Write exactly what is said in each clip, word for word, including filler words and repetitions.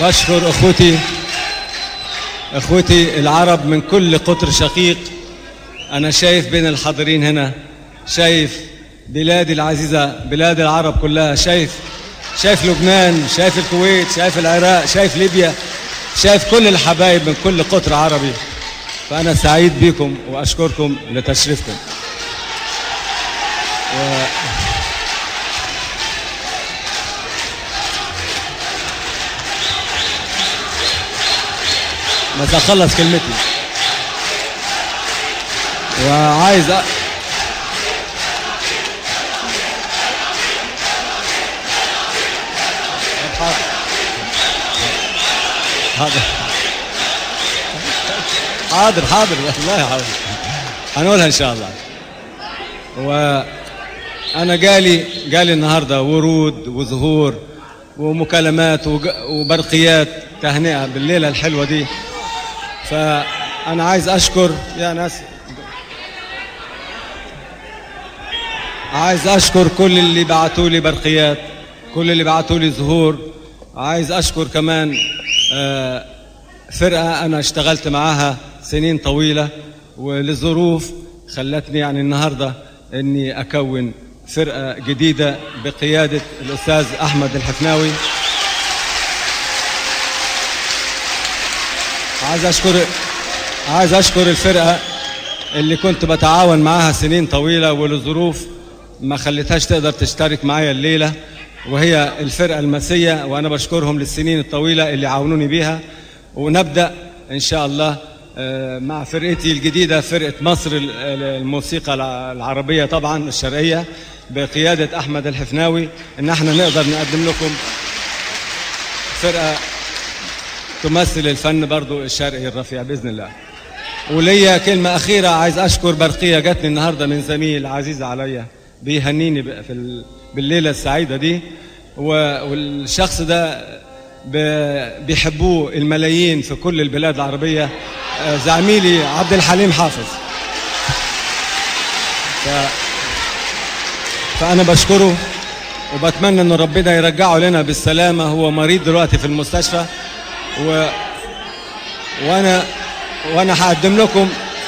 بشكر اخوتي اخوتي العرب من كل قطر شقيق. انا شايف بين الحاضرين هنا، شايف بلادي العزيزة، بلاد العرب كلها، شايف شايف لبنان، شايف الكويت، شايف العراق، شايف ليبيا، شايف كل الحبايب من كل قطر عربي. فأنا سعيد بكم وأشكركم لتشريفكم. و... بس أخلص كلمتي وعايز أ... حاضر حاضر حاضر والله حاضر، هنقولها ان شاء الله. وانا جالي جالي النهارده ورود وزهور ومكالمات وبرقيات تهنئه بالليله الحلوه دي. فانا عايز اشكر يا ناس، عايز اشكر كل اللي بعتوا لي برقيات، كل اللي بعتوا لي زهور. عايز اشكر كمان فرقة أنا اشتغلت معاها سنين طويلة، ولظروف خلتني يعني النهاردة أني أكون فرقة جديدة بقيادة الأستاذ أحمد الحفناوي. عايز أشكر عايز أشكر الفرقة اللي كنت بتعاون معاها سنين طويلة، ولظروف ما خلتهاش تقدر تشترك معايا الليلة، وهي الفرقة المسية، وأنا بشكرهم للسنين الطويلة اللي عاونوني بيها. ونبدأ إن شاء الله مع فرقتي الجديدة، فرقة مصر الموسيقى العربية طبعا الشرقية بقيادة أحمد الحفناوي، إن احنا نقدر نقدم لكم فرقة تمثل الفن برضو الشرقي الرفيع بإذن الله. وليا كلمة أخيرة، عايز أشكر برقية جاتني النهاردة من زميل عزيز عليا بيهنيني في بالليلة السعيدة دي، والشخص ده بيحبوه الملايين في كل البلاد العربية، زميلي عبد الحليم حافظ. ف... فأنا بشكره وبتمنى أن ربنا يرجعه لنا بالسلامة. هو مريض دلوقتي في المستشفى، و... وأنا وأنا هقدم لكم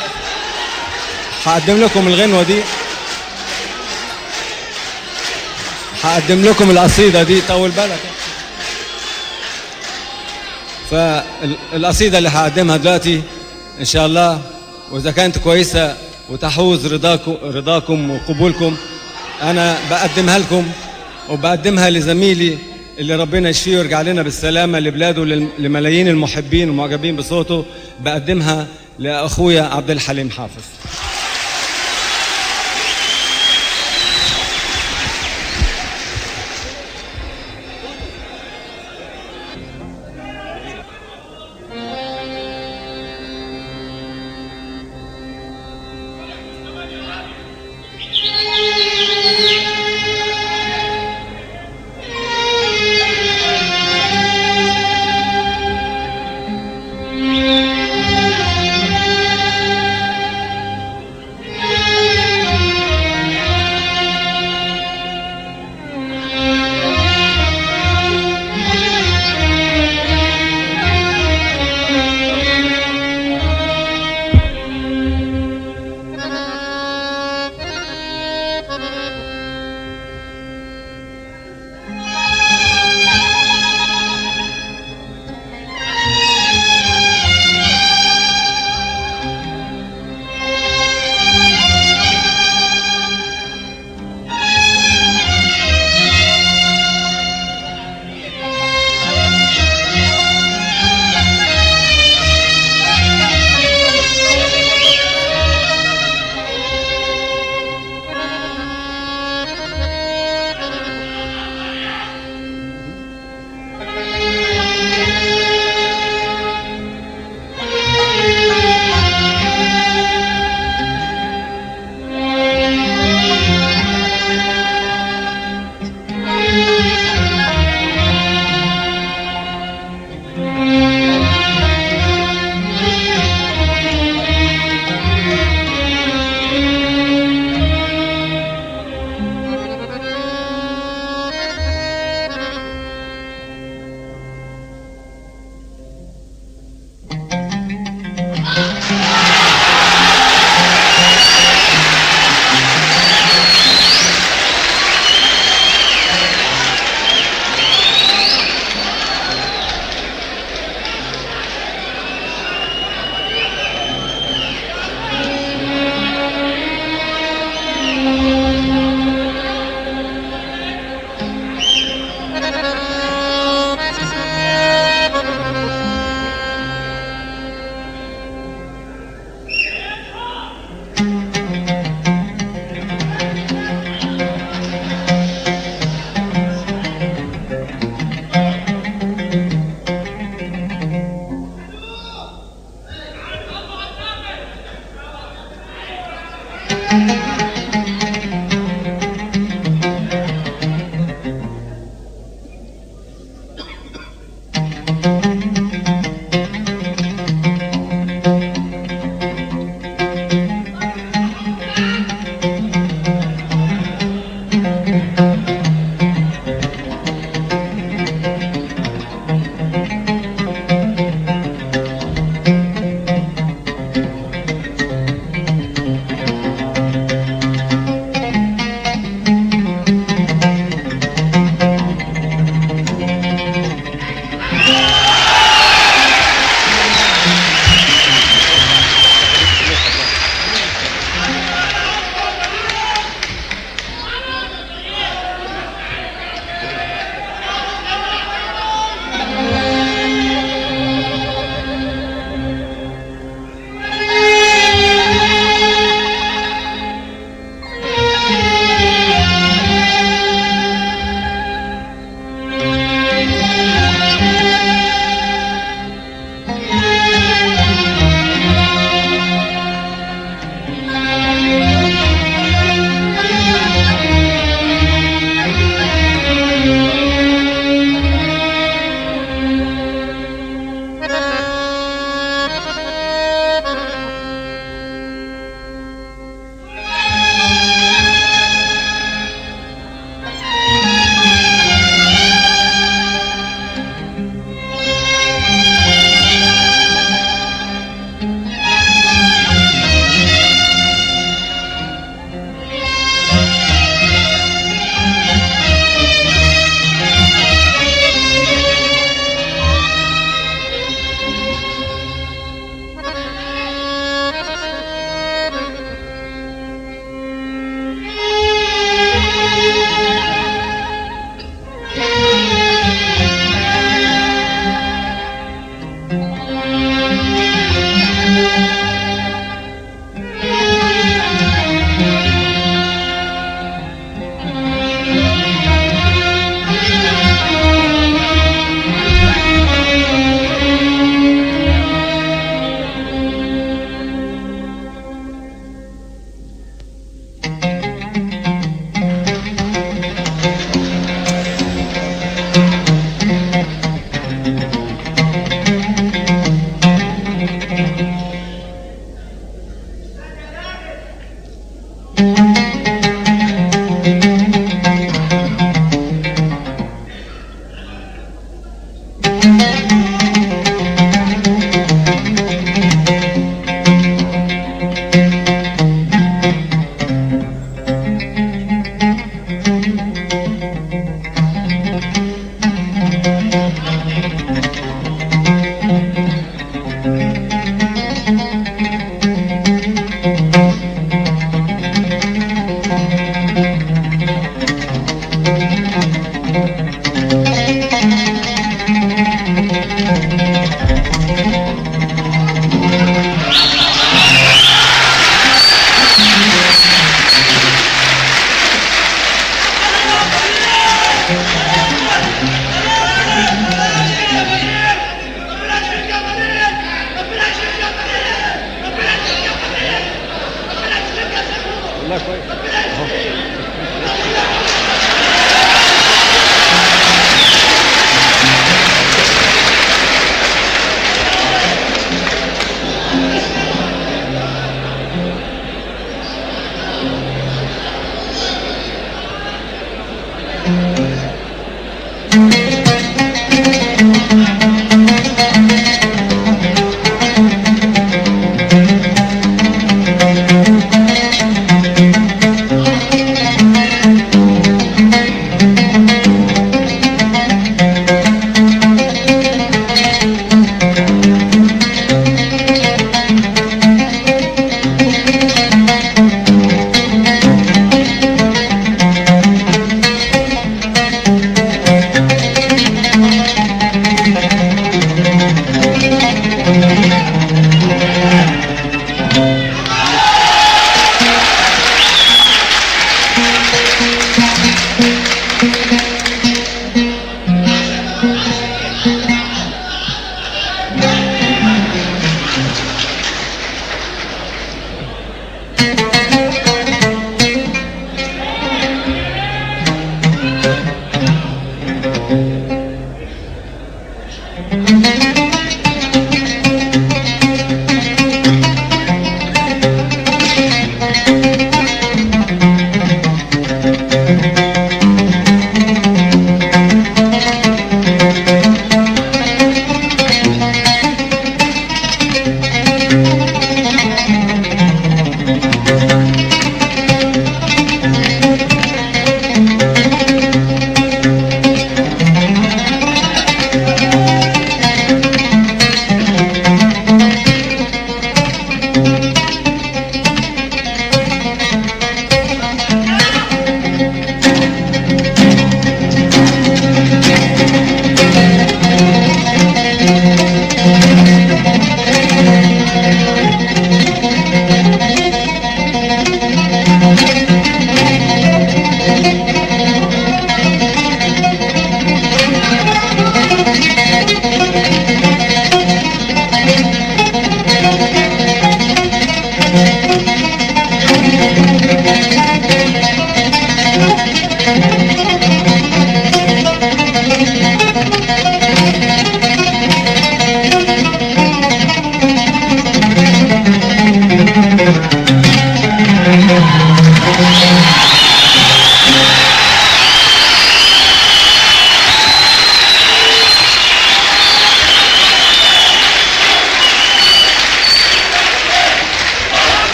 هقدم لكم الغنوة دي، هقدم لكم القصيدة دي، طول بالك. فالقصيدة اللي هقدمها دلوقتي إن شاء الله، وإذا كانت كويسة وتحوز رضاكم رضاكم وقبولكم، أنا بقدمها لكم وبقدمها لزميلي اللي ربنا يشفيه ويرجع لنا بالسلامة لبلاده، لملايين المحبين والمعجبين بصوته. بقدمها لأخويا عبد الحليم حافظ.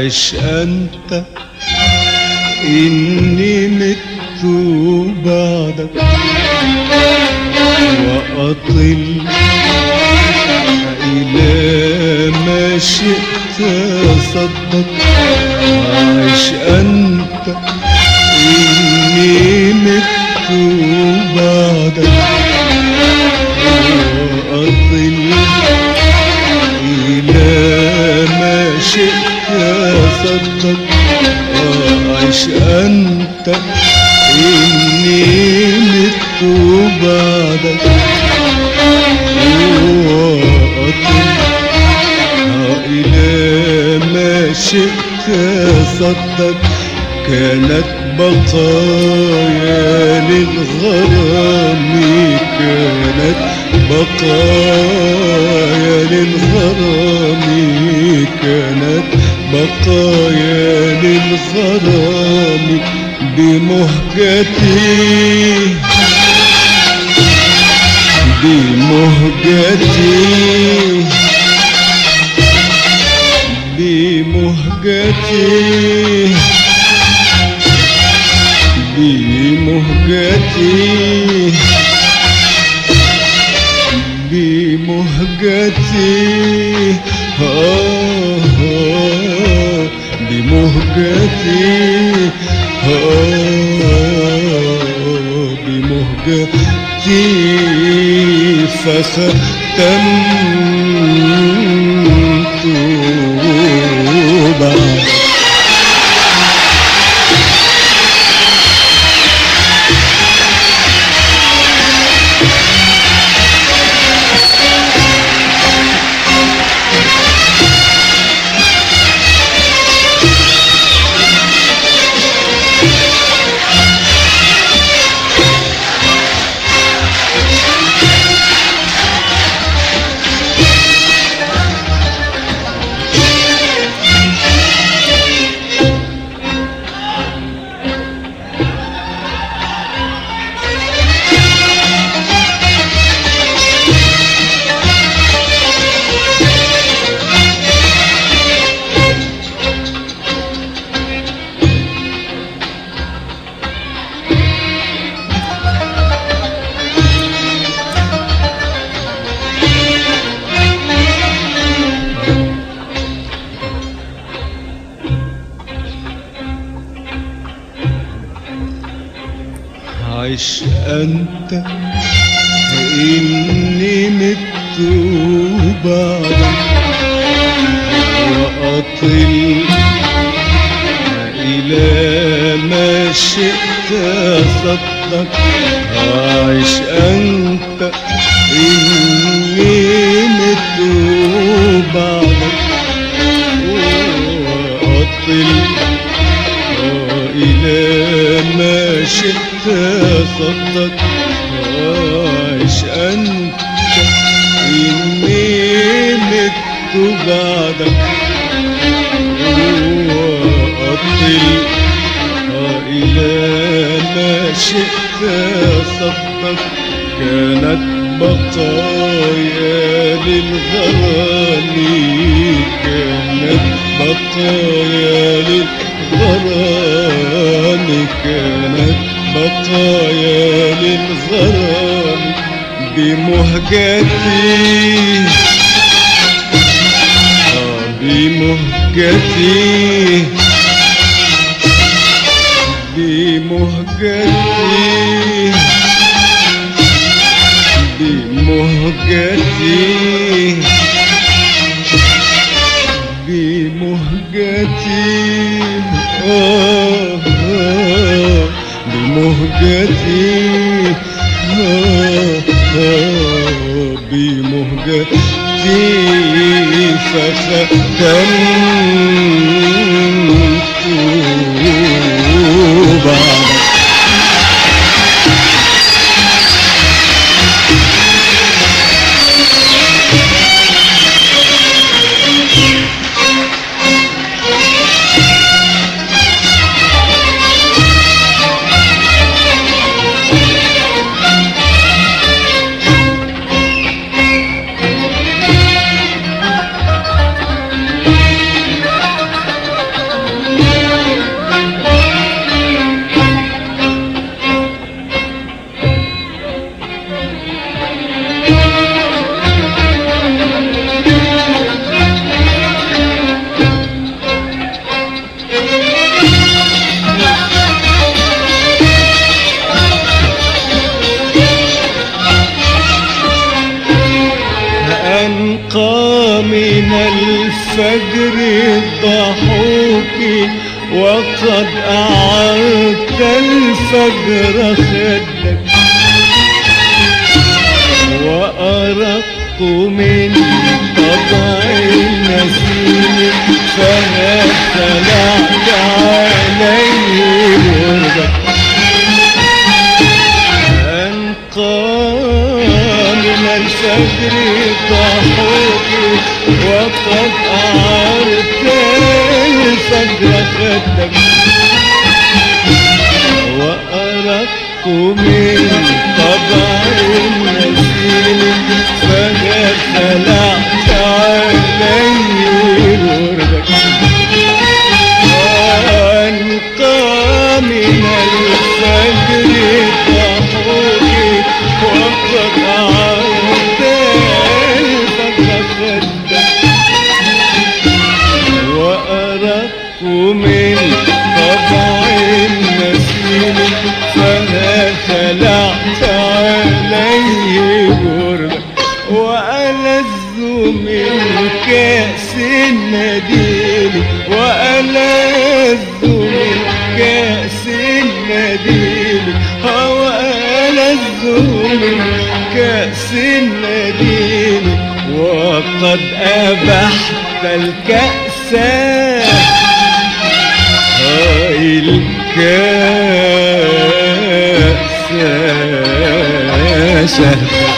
عيش أنت إني مت بعدك وأطل إلى ما شئت صدق. عيش أنت إني مت بعدك وأطل إلى ما شئت صدق. عيش أنت إني مت بعدك وأطل إلى ما شئت صدق. كانت بقايا للغرام كانت بقايا للغرام كانت بقايا للغرام بمهجتي بمهجتي بمهجتي بمهجتي بمهجتي آه آه بمهجتي آه بمهجتي فختمت بعد. عيش أنت إني مت بعدك وأطل إلى ما شئت صدق. عيش أنت إني مت بعدك وأطل إلى ما شئت صدق. عيش أنت إني مت بعدك وأطل إلى ما شئت صدق. كانت بقايا للغرام كانت بقايا للغرام كانت بقايا للغرام بمهجتي بمهجتي بمهجتي بمهجتي بمهجتي آه آه بمهجتي آه آه بمهجتي فختمت بعدك. الفجر الضحوك وقد أعرت الفجر خدك وأرقت من طبع النسيم فما طلعت عليه وردك أنقى من الفجر ضحوك وقد أعرت الفجر خدك وأرقت من طبع النسيم فما طلعت عليه وردك وأنقى من الفجر ضحوك وقد أعرت الفجر خدك وأرقت من طبع النسيم فما خلعت عليه وردك وألذ من كأس النديم وألذ من كأس النديم وألذ من كأس النديم وقد أبحت الكأس هاي الكأس شهد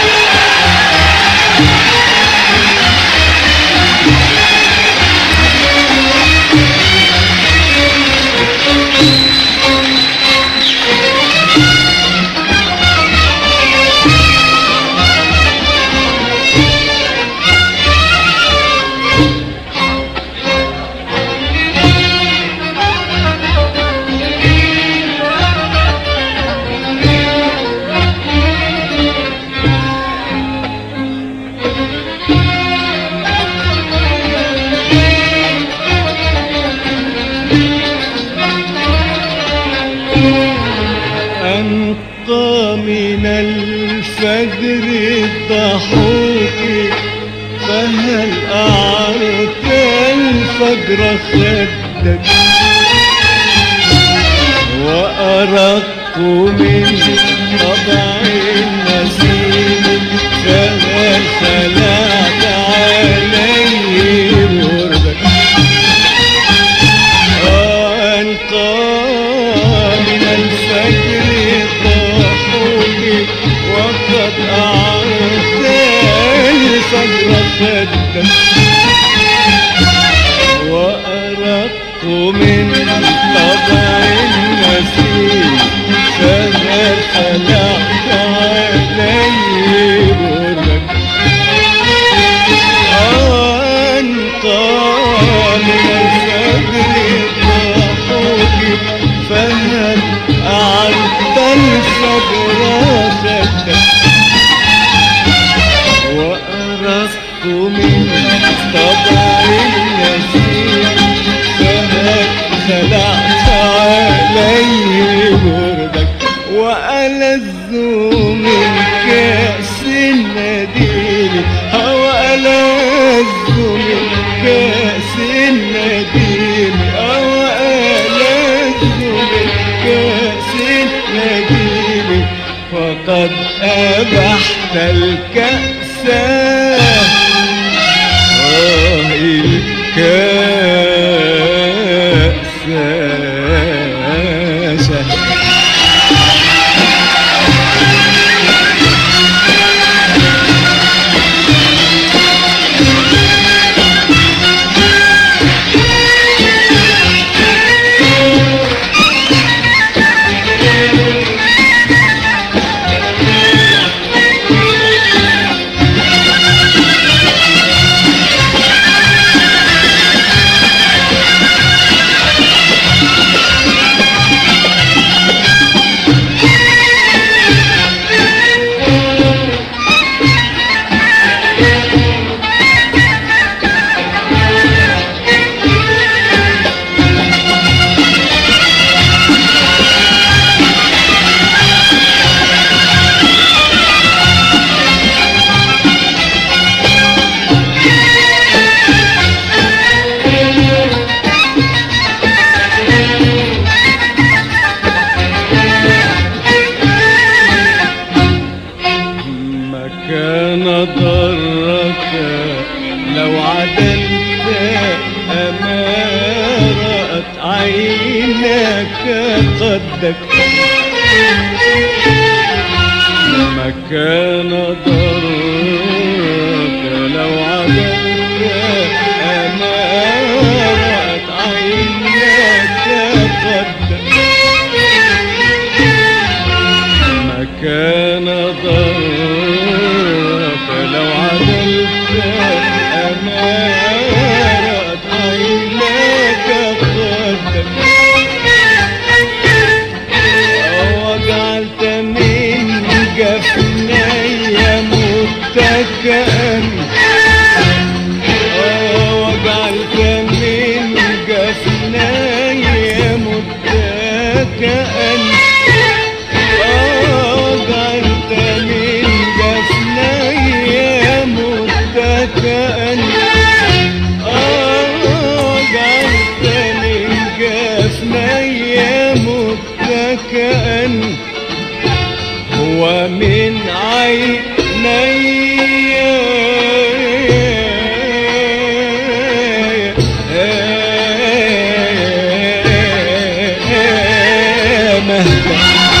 أنقى من الفجر الضحوك فهل أعرت الفجر خدك وأرقت من طبع النسيم فهل خلعت عليه وردك أنقى من الفجر الضحوك وقد أعرت الفجر خدك وأرقت من طبع النسيم فما خلعت عليه وردك أنقى من الفجر الضحوك فهل أعرت الفجر خدك وأرقت من طبع النسيم فهل خلعت عليه وردك وألذ من كأس النديم وألذ من كأس النديم وألذ من كأس النديم فقد أبحت الكأس آه الكأس شهد عينك قدك مكان ضرك لو عدلت أمارة عينك قدك مكان ضرك لو عدلت أمارة عينك قدك وجعلت من جفني متكئا وجعلت من جفني متكئا وجعلت من جفني متكئا وجعلت من جفني متكئا ومن عيني مهدا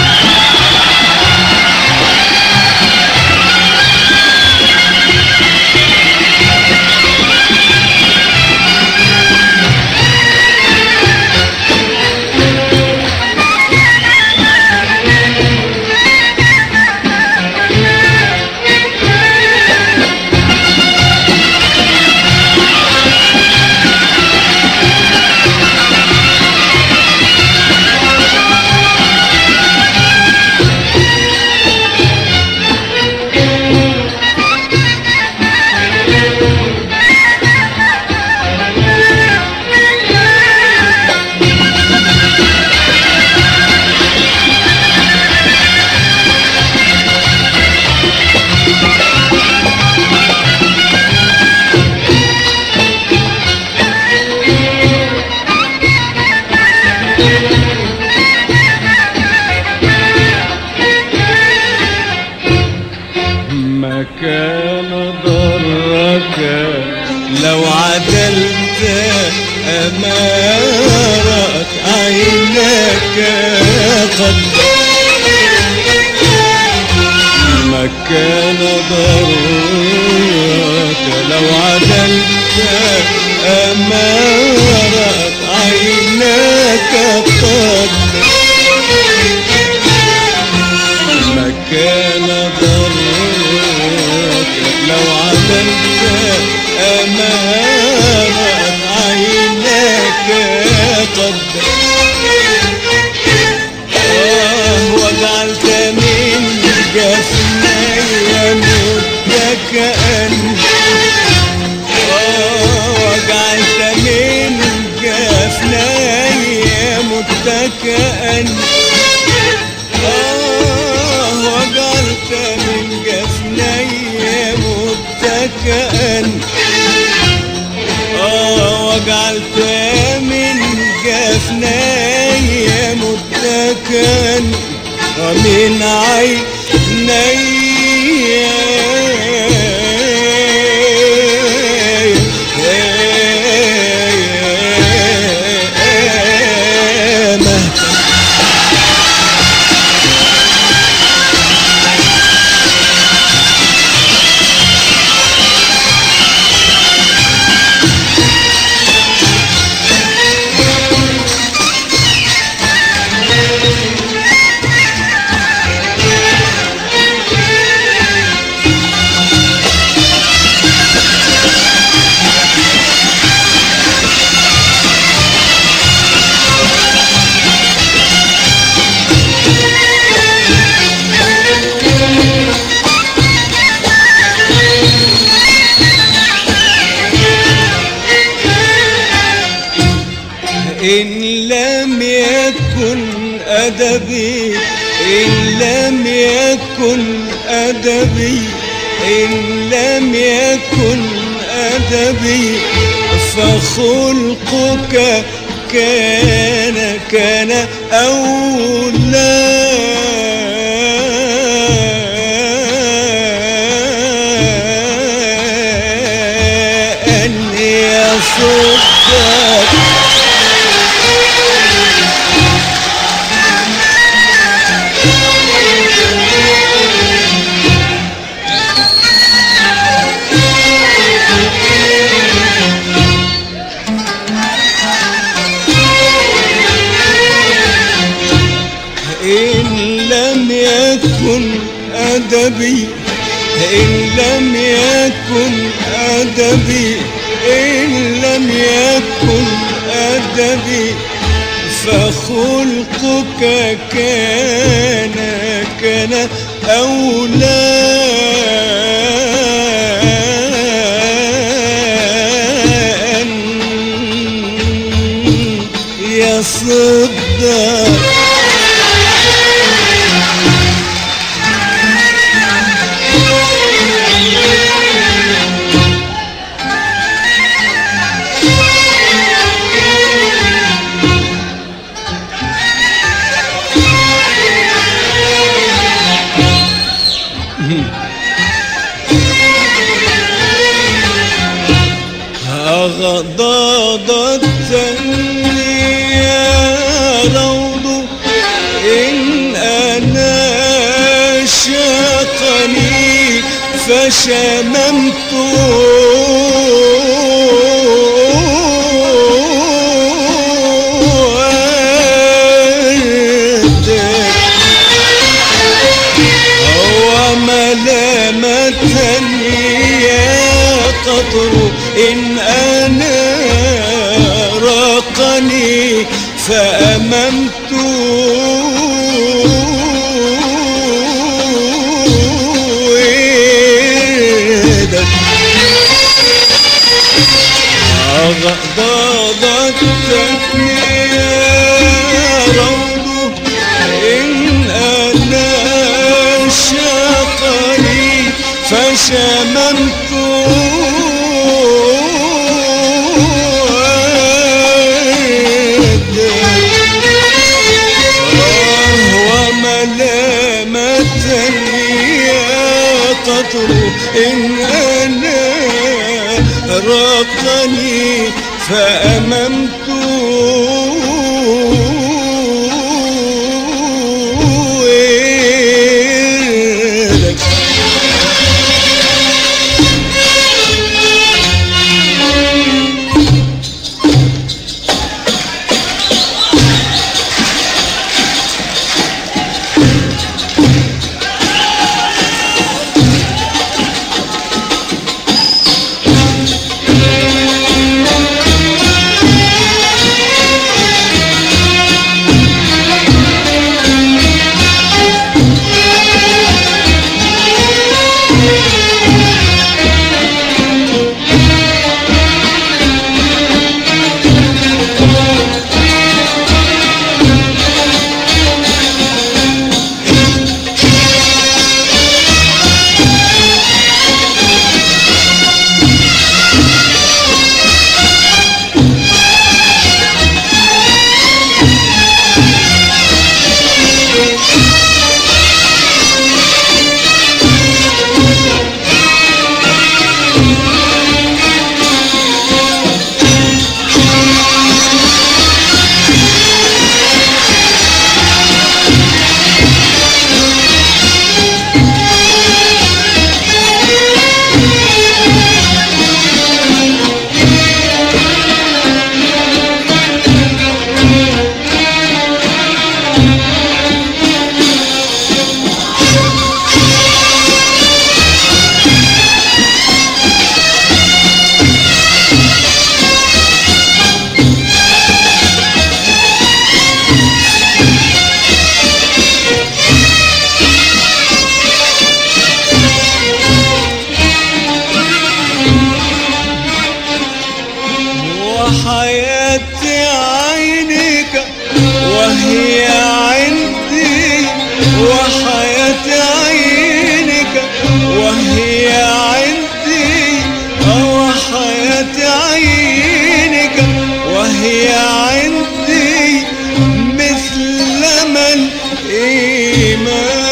مكان ضرك لو عدلت أمارة عينك قدك مكان ضرك لو عدلت أمارة عينك قدك مكان ضرك لو عدلت أمارة عينك قدك وجعلت من جفني متكئا وجعلت من جفني متكئا وجعلت من جفني متكئا وجعلت من جفني متكئا ومن عيني إن لم يكن أدبي إن لم يكن أدبي إن لم يكن أدبي فخلقك كان كان أولى أن يصدك أدبي إن لم يكن أدبي إن لم يكن أدبي فخلقك كان كان أولى أن يصدق أغضضتني يا روض إن أنا شاقني فشممت وملامتني يا قطر إن أنا راقني فأممت وردك أغضضتني يا روض إن أنا شاقني فشممت إن أنا راقني فأممت وردك وحياة عينك وهي عندي وحياة عينك وهي عندي وحياة عينك وهي عندي مثل من إيمان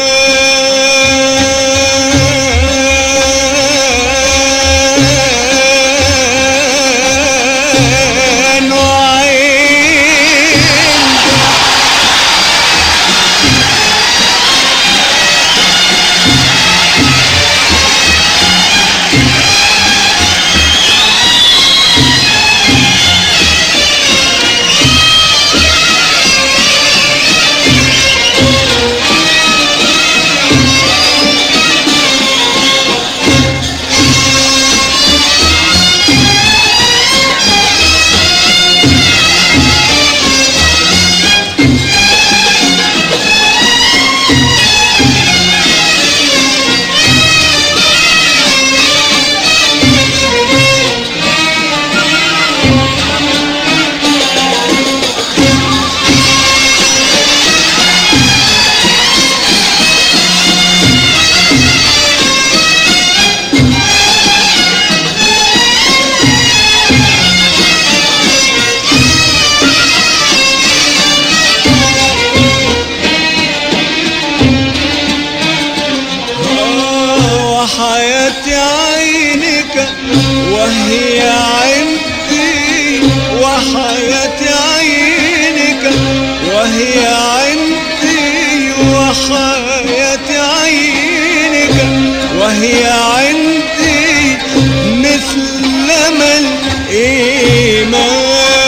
وهي عندي وحياة عينك وهي عندي مثل ما الإيمان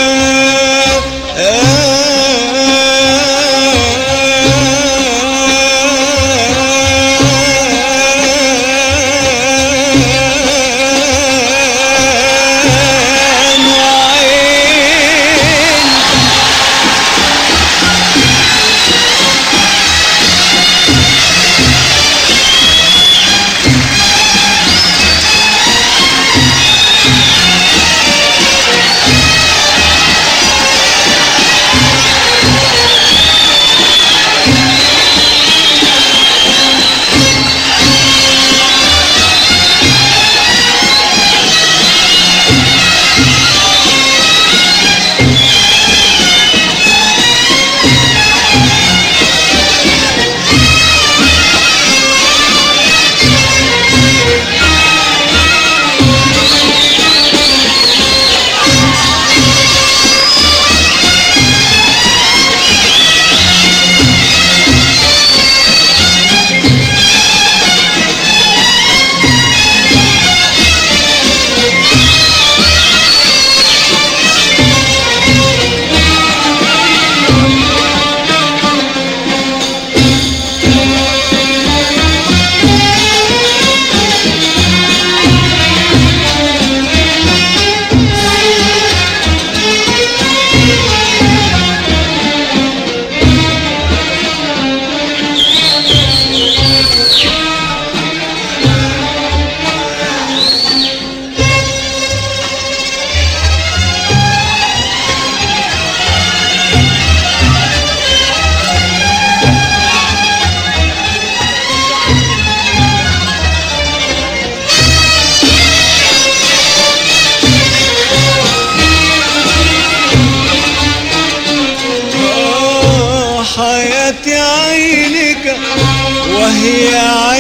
وهي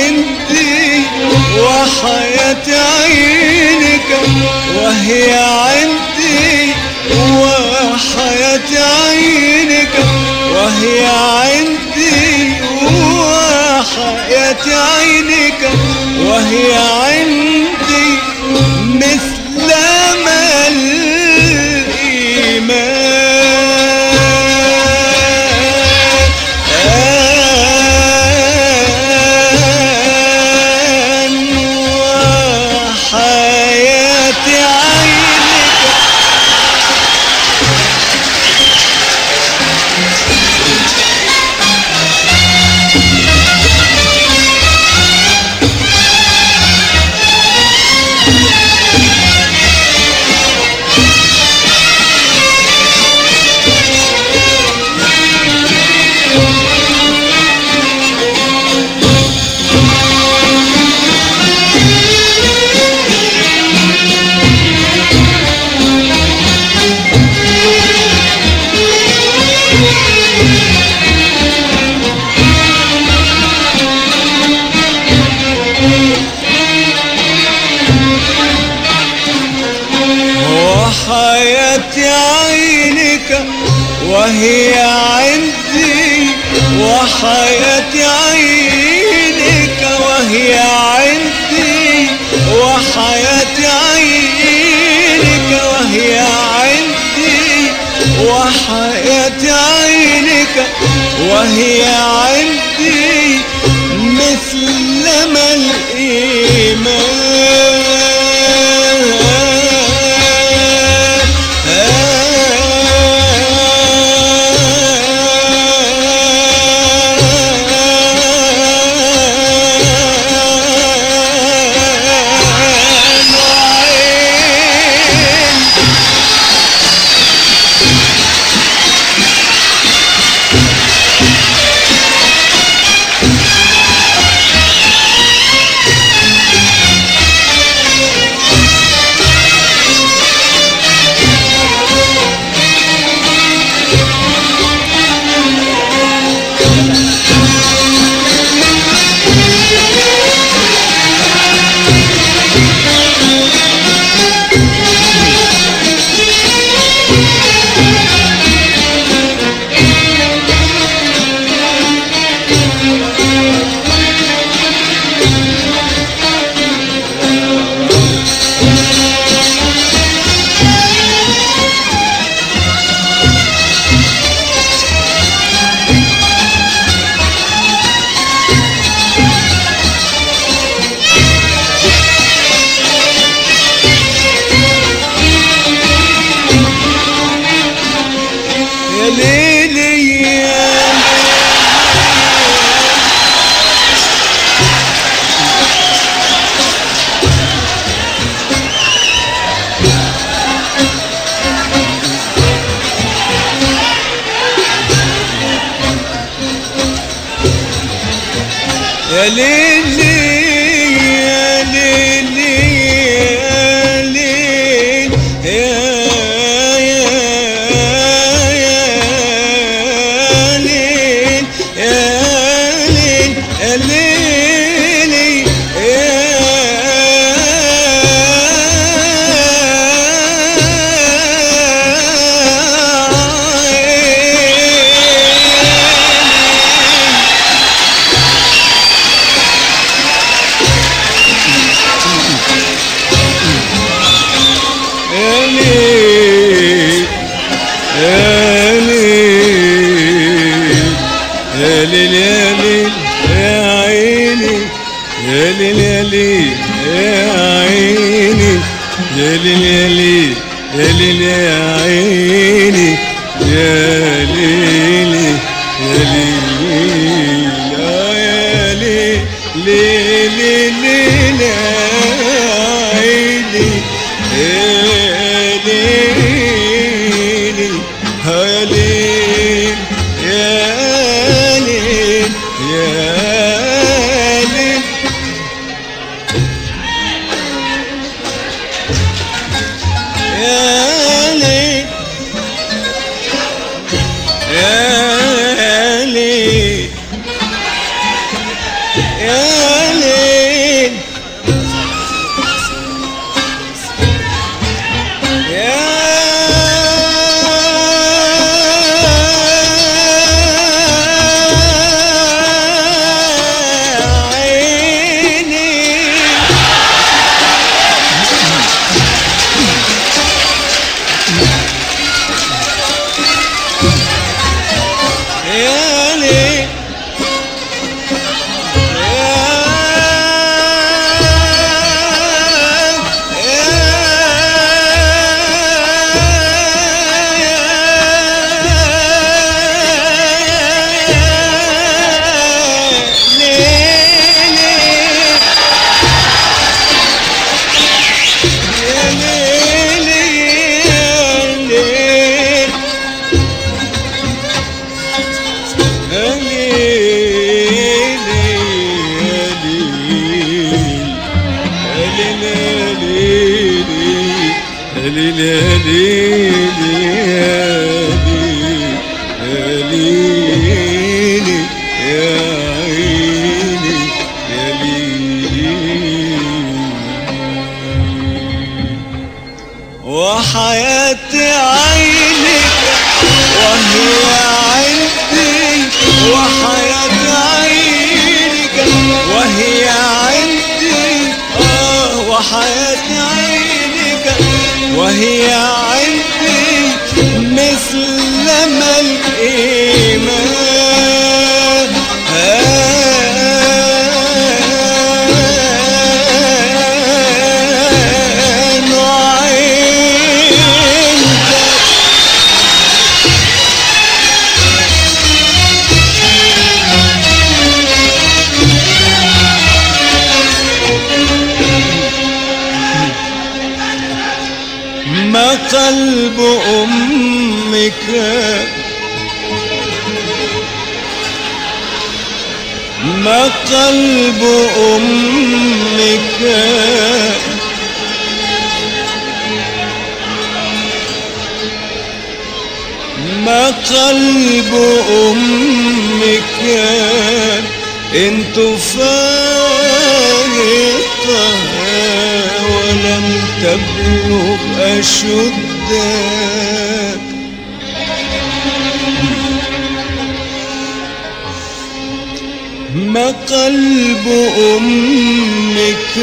عندي وحياة عينك وهي عندي وحياة عينك وهي عندي وحياة عينك وهي عندي مثل ما الإيمان وحياة عينك وهي عندي وحياة عينك وهي عندي وحياة عينك وهي عندي وحياة عينك وهي عندي مثل ما الإيمان يا ليلي يا ليلي يا ليل يا يا يا ليل يا ليل يا ليلي يا ليلي يا ليلي يا عيني يا ليلي يا ليلي يا ليلي ليلي ليلي عيني يا ليلي يا ليل يا ليل يا وحياتي عينك وهي عندي وحياتي عينك وهي عندي آه وحياتي عينك وهي عندي مثل ما الإيمان ما قلب أمك ما قلب أمك ما قلب أمك إن تفارقها ولم تبلغ أشدك ما قلب أمك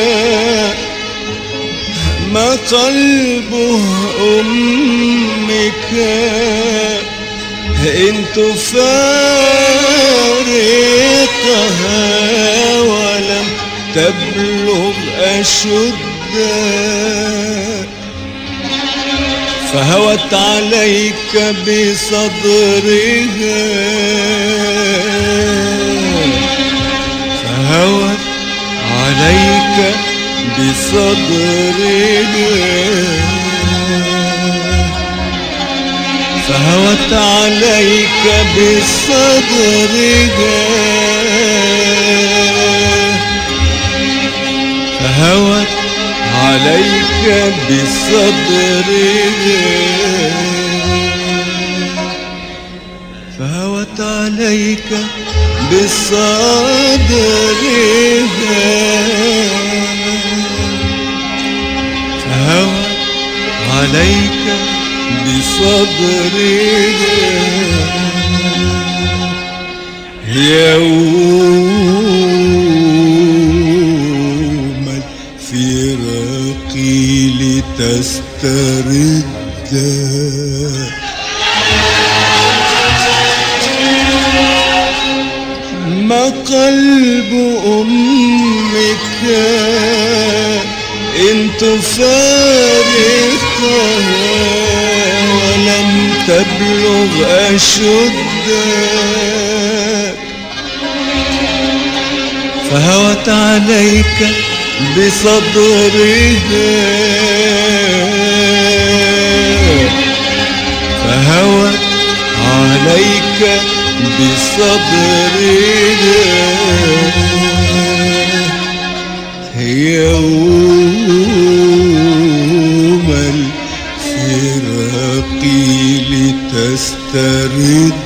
ما قلب أمك إن تفارقها ولم تبلغ أشدك فهوت عليك بصدرها فهوت عليك بصدرها فهوت عليك بصدرها فهوت عليك بصدرها فهوت عليك بصدرها فهوت عليك بصدرها يوم الفراق لتسترد ما قلب أمك إن تفارقها ولم تبلغ أشدك فهوت عليك بصدرها فهوت عليك بصدرها يوم الفراق لتسترد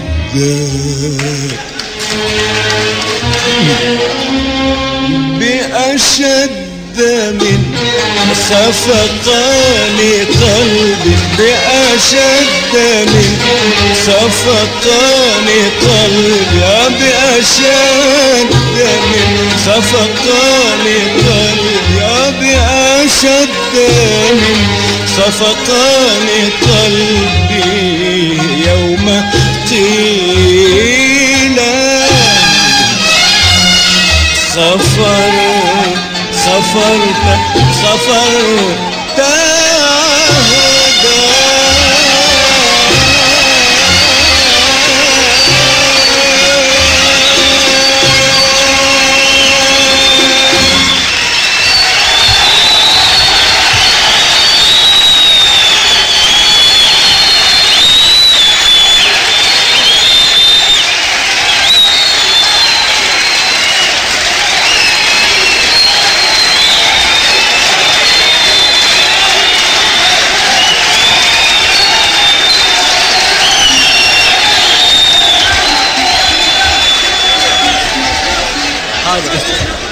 بأشد من صفقان قلبي بأشد من صفقان قلبي بأشد من صفقان قلبي بأشد من صفقان قلبي يوم قيل صفر صفرت صفرت حاضر.